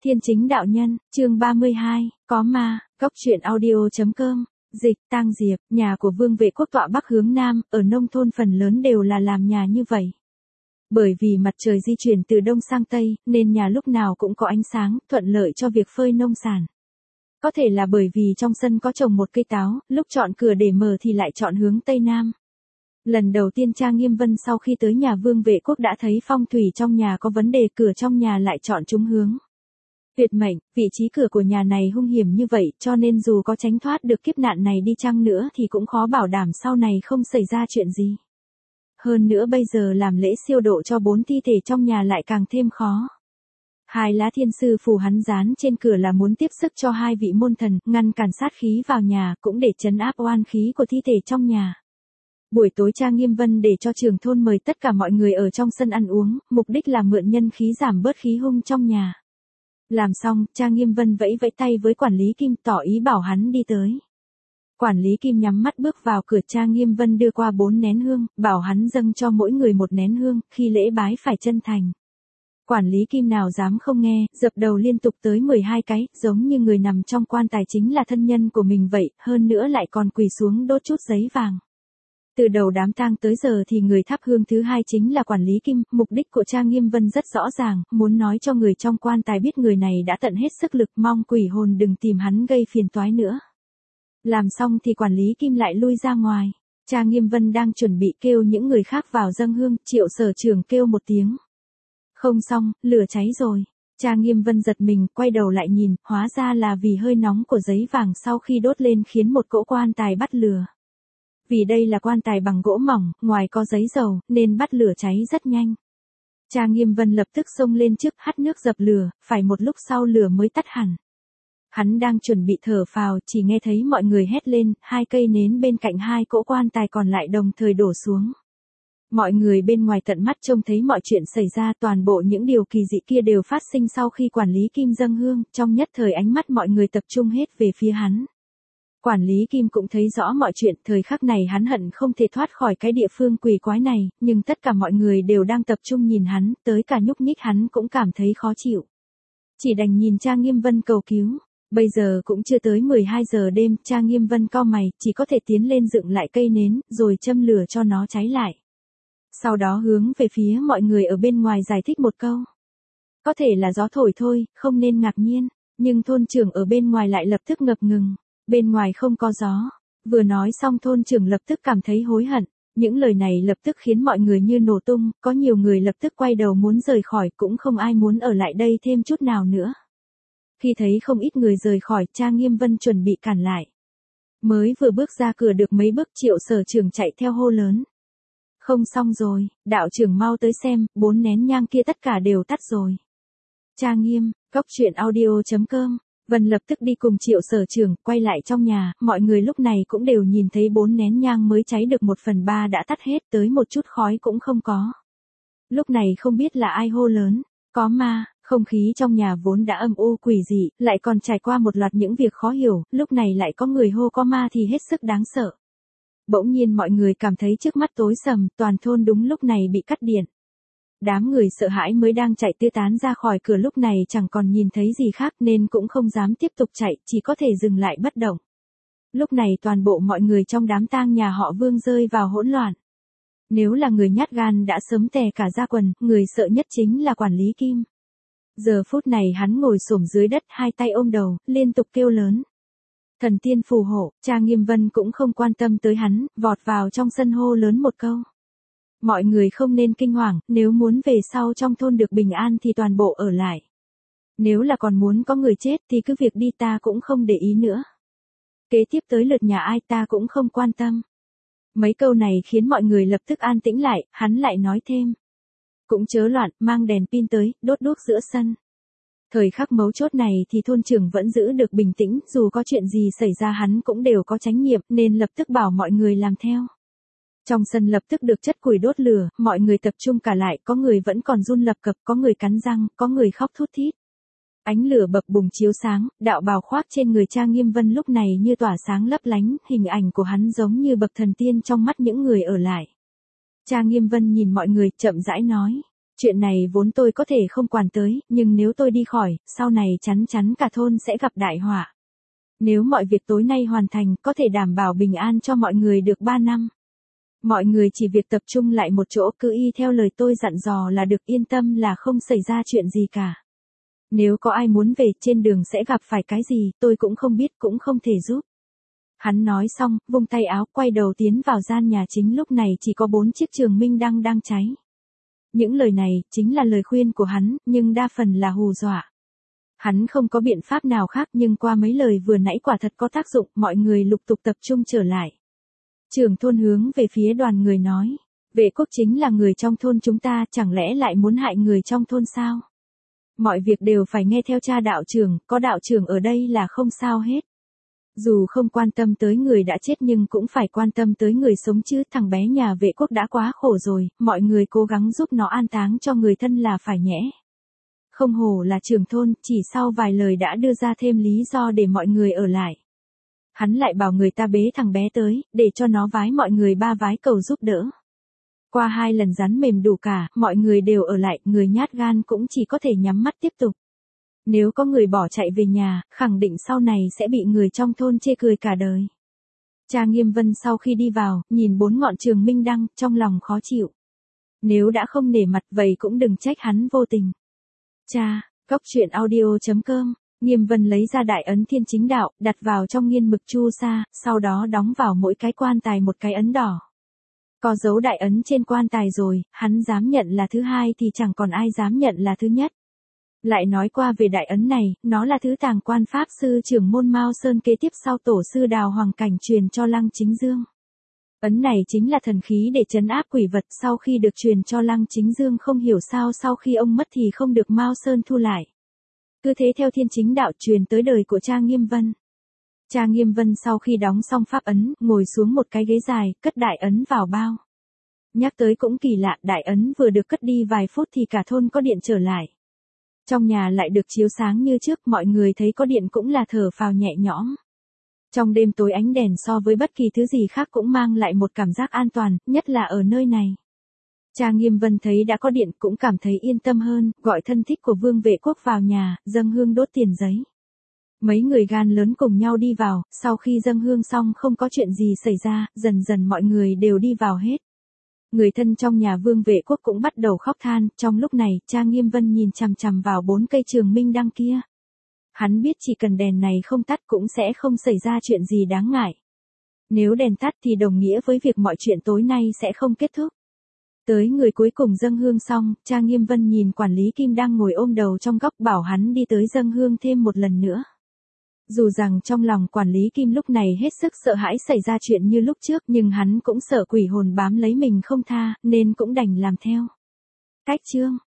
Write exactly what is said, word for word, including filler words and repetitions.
Thiên Chính Đạo Nhân, chương ba mươi hai, có ma, góc truyện audio.com, dịch, Tang Diệp, nhà của Vương Vệ Quốc tọa bắc hướng nam, ở nông thôn phần lớn đều là làm nhà như vậy. Bởi vì mặt trời di chuyển từ đông sang tây, nên nhà lúc nào cũng có ánh sáng, thuận lợi cho việc phơi nông sản. Có thể là bởi vì trong sân có trồng một cây táo, lúc chọn cửa để mở thì lại chọn hướng tây nam. Lần đầu tiên Trang Nghiêm Vân sau khi tới nhà Vương Vệ Quốc đã thấy phong thủy trong nhà có vấn đề, cửa trong nhà lại chọn trúng hướng. Tuyệt mệnh, vị trí cửa của nhà này hung hiểm như vậy, cho nên dù có tránh thoát được kiếp nạn này đi chăng nữa thì cũng khó bảo đảm sau này không xảy ra chuyện gì. Hơn nữa bây giờ làm lễ siêu độ cho bốn thi thể trong nhà lại càng thêm khó. Hai lá thiên sư phù hắn dán trên cửa là muốn tiếp sức cho hai vị môn thần, ngăn cản sát khí vào nhà, cũng để trấn áp oan khí của thi thể trong nhà. Buổi tối Trang Nghiêm Vân để cho trưởng thôn mời tất cả mọi người ở trong sân ăn uống, mục đích là mượn nhân khí giảm bớt khí hung trong nhà. Làm xong, Trang Nghiêm Vân vẫy vẫy tay với quản lý Kim tỏ ý bảo hắn đi tới. Quản lý Kim nhắm mắt bước vào cửa, Trang Nghiêm Vân đưa qua bốn nén hương, bảo hắn dâng cho mỗi người một nén hương, khi lễ bái phải chân thành. Quản lý Kim nào dám không nghe, dập đầu liên tục tới mười hai cái, giống như người nằm trong quan tài chính là thân nhân của mình vậy, hơn nữa lại còn quỳ xuống đốt chút giấy vàng. Từ đầu đám tang tới giờ thì người thắp hương thứ hai chính là quản lý Kim, mục đích của Trang Nghiêm Vân rất rõ ràng, muốn nói cho người trong quan tài biết người này đã tận hết sức lực, mong quỷ hồn đừng tìm hắn gây phiền toái nữa. Làm xong thì quản lý Kim lại lui ra ngoài. Trang Nghiêm Vân đang chuẩn bị kêu những người khác vào dâng hương, Triệu Sở Trưởng kêu một tiếng. Không xong, lửa cháy rồi. Trang Nghiêm Vân giật mình, quay đầu lại nhìn, hóa ra là vì hơi nóng của giấy vàng sau khi đốt lên khiến một cỗ quan tài bắt lửa. Vì đây là quan tài bằng gỗ mỏng, ngoài có giấy dầu, nên bắt lửa cháy rất nhanh. Trang Nghiêm Vân lập tức xông lên trước, hắt nước dập lửa, phải một lúc sau lửa mới tắt hẳn. Hắn đang chuẩn bị thở phào, chỉ nghe thấy mọi người hét lên, hai cây nến bên cạnh hai cỗ quan tài còn lại đồng thời đổ xuống. Mọi người bên ngoài tận mắt trông thấy mọi chuyện xảy ra, toàn bộ những điều kỳ dị kia đều phát sinh sau khi quản lý Kim dâng hương, trong nhất thời ánh mắt mọi người tập trung hết về phía hắn. Quản lý Kim cũng thấy rõ mọi chuyện, thời khắc này hắn hận không thể thoát khỏi cái địa phương quỷ quái này, nhưng tất cả mọi người đều đang tập trung nhìn hắn, tới cả nhúc nhích hắn cũng cảm thấy khó chịu. Chỉ đành nhìn Trang Nghiêm Vân cầu cứu. Bây giờ cũng chưa tới mười hai giờ đêm, Trang Nghiêm Vân cau mày, chỉ có thể tiến lên dựng lại cây nến, rồi châm lửa cho nó cháy lại. Sau đó hướng về phía mọi người ở bên ngoài giải thích một câu. Có thể là gió thổi thôi, không nên ngạc nhiên, nhưng thôn trưởng ở bên ngoài lại lập tức ngập ngừng. Bên ngoài không có gió. Vừa nói xong thôn trưởng lập tức cảm thấy hối hận. Những lời này lập tức khiến mọi người như nổ tung, có nhiều người lập tức quay đầu muốn rời khỏi, cũng không ai muốn ở lại đây thêm chút nào nữa. Khi thấy không ít người rời khỏi, Trang Nghiêm Vân chuẩn bị cản lại. Mới vừa bước ra cửa được mấy bước, Triệu Sở Trưởng chạy theo hô lớn. Không xong rồi, đạo trưởng mau tới xem, bốn nén nhang kia tất cả đều tắt rồi. Trang Nghiêm, góc truyện audio.com. Vân lập tức đi cùng Triệu Sở Trưởng, quay lại trong nhà, mọi người lúc này cũng đều nhìn thấy bốn nén nhang mới cháy được một phần ba đã tắt hết, tới một chút khói cũng không có. Lúc này không biết là ai hô lớn, có ma, không khí trong nhà vốn đã âm u quỷ dị, lại còn trải qua một loạt những việc khó hiểu, lúc này lại có người hô có ma thì hết sức đáng sợ. Bỗng nhiên mọi người cảm thấy trước mắt tối sầm, toàn thôn đúng lúc này bị cắt điện. Đám người sợ hãi mới đang chạy tứ tán ra khỏi cửa lúc này chẳng còn nhìn thấy gì khác nên cũng không dám tiếp tục chạy, chỉ có thể dừng lại bất động. Lúc này toàn bộ mọi người trong đám tang nhà họ Vương rơi vào hỗn loạn. Nếu là người nhát gan đã sớm tè cả ra quần, người sợ nhất chính là quản lý Kim. Giờ phút này hắn ngồi xổm dưới đất, hai tay ôm đầu, liên tục kêu lớn. Thần tiên phù hộ, Trang Nghiêm Vân cũng không quan tâm tới hắn, vọt vào trong sân hô lớn một câu. Mọi người không nên kinh hoàng, nếu muốn về sau trong thôn được bình an thì toàn bộ ở lại. Nếu là còn muốn có người chết thì cứ việc đi, ta cũng không để ý nữa. Kế tiếp tới lượt nhà ai ta cũng không quan tâm. Mấy câu này khiến mọi người lập tức an tĩnh lại, hắn lại nói thêm. Cũng chớ loạn, mang đèn pin tới, đốt đuốc giữa sân. Thời khắc mấu chốt này thì thôn trưởng vẫn giữ được bình tĩnh, dù có chuyện gì xảy ra hắn cũng đều có chánh nghiệp nên lập tức bảo mọi người làm theo. Trong sân lập tức được chất củi đốt lửa, mọi người tập trung cả lại, có người vẫn còn run lập cập, có người cắn răng, có người khóc thút thít. Ánh lửa bập bùng chiếu sáng, đạo bào khoác trên người Trang Nghiêm Vân lúc này như tỏa sáng lấp lánh, hình ảnh của hắn giống như bậc thần tiên trong mắt những người ở lại. Trang Nghiêm Vân nhìn mọi người, chậm rãi nói, Chuyện này vốn tôi có thể không quản tới, nhưng nếu tôi đi khỏi, sau này chắn chắn cả thôn sẽ gặp đại họa. Nếu mọi việc tối nay hoàn thành, có thể đảm bảo bình an cho mọi người được ba năm. Mọi người chỉ việc tập trung lại một chỗ, cứ y theo lời tôi dặn dò là được, yên tâm là không xảy ra chuyện gì cả. Nếu có ai muốn về, trên đường sẽ gặp phải cái gì, tôi cũng không biết, cũng không thể giúp. Hắn nói xong, vung tay áo, quay đầu tiến vào gian nhà chính, lúc này chỉ có bốn chiếc trường minh đăng đang cháy. Những lời này, chính là lời khuyên của hắn, nhưng đa phần là hù dọa. Hắn không có biện pháp nào khác, nhưng qua mấy lời vừa nãy quả thật có tác dụng, mọi người lục tục tập trung trở lại. Trưởng thôn hướng về phía đoàn người nói, Vệ Quốc chính là người trong thôn chúng ta, chẳng lẽ lại muốn hại người trong thôn sao? Mọi việc đều phải nghe theo cha đạo trưởng, có đạo trưởng ở đây là không sao hết. Dù không quan tâm tới người đã chết nhưng cũng phải quan tâm tới người sống chứ, thằng bé nhà Vệ Quốc đã quá khổ rồi, mọi người cố gắng giúp nó an táng cho người thân là phải nhẽ. Không hổ là trưởng thôn, chỉ sau vài lời đã đưa ra thêm lý do để mọi người ở lại. Hắn lại bảo người ta bế thằng bé tới, để cho nó vái mọi người ba vái cầu giúp đỡ. Qua hai lần rắn mềm đủ cả, mọi người đều ở lại, người nhát gan cũng chỉ có thể nhắm mắt tiếp tục. Nếu có người bỏ chạy về nhà, khẳng định sau này sẽ bị người trong thôn chê cười cả đời. Cha Nghiêm Vân sau khi đi vào, nhìn bốn ngọn trường minh đăng, trong lòng khó chịu. Nếu đã không nể mặt vậy cũng đừng trách hắn vô tình. Cha, Cốc Truyện Audio chấm com. Nghiêm Vân lấy ra đại ấn Thiên Chính Đạo, đặt vào trong nghiên mực chu sa, sau đó đóng vào mỗi cái quan tài một cái ấn đỏ. Có dấu đại ấn trên quan tài rồi, hắn dám nhận là thứ hai thì chẳng còn ai dám nhận là thứ nhất. Lại nói qua về đại ấn này, nó là thứ tàng quan pháp sư trưởng môn Mao Sơn kế tiếp sau tổ sư Đào Hoàng Cảnh truyền cho Lăng Chính Dương. Ấn này chính là thần khí để trấn áp quỷ vật, sau khi được truyền cho Lăng Chính Dương không hiểu sao sau khi ông mất thì không được Mao Sơn thu lại. Cứ thế theo Thiên Chính Đạo truyền tới đời của cha Nghiêm Vân. Cha Nghiêm Vân sau khi đóng xong pháp ấn, ngồi xuống một cái ghế dài, cất đại ấn vào bao. Nhắc tới cũng kỳ lạ, đại ấn vừa được cất đi vài phút thì cả thôn có điện trở lại. Trong nhà lại được chiếu sáng như trước, mọi người thấy có điện cũng là thở phào nhẹ nhõm. Trong đêm tối ánh đèn so với bất kỳ thứ gì khác cũng mang lại một cảm giác an toàn, nhất là ở nơi này. Cha Nghiêm Vân thấy đã có điện cũng cảm thấy yên tâm hơn, gọi thân thích của Vương Vệ Quốc vào nhà, dâng hương đốt tiền giấy. Mấy người gan lớn cùng nhau đi vào, sau khi dâng hương xong không có chuyện gì xảy ra, dần dần mọi người đều đi vào hết. Người thân trong nhà Vương Vệ Quốc cũng bắt đầu khóc than, trong lúc này, cha Nghiêm Vân nhìn chằm chằm vào bốn cây trường minh đăng kia. Hắn biết chỉ cần đèn này không tắt cũng sẽ không xảy ra chuyện gì đáng ngại. Nếu đèn tắt thì đồng nghĩa với việc mọi chuyện tối nay sẽ không kết thúc. Tới người cuối cùng dâng hương xong, cha Nghiêm Vân nhìn quản lý Kim đang ngồi ôm đầu trong góc bảo hắn đi tới dâng hương thêm một lần nữa. Dù rằng trong lòng quản lý Kim lúc này hết sức sợ hãi xảy ra chuyện như lúc trước, nhưng hắn cũng sợ quỷ hồn bám lấy mình không tha, nên cũng đành làm theo. Cách chương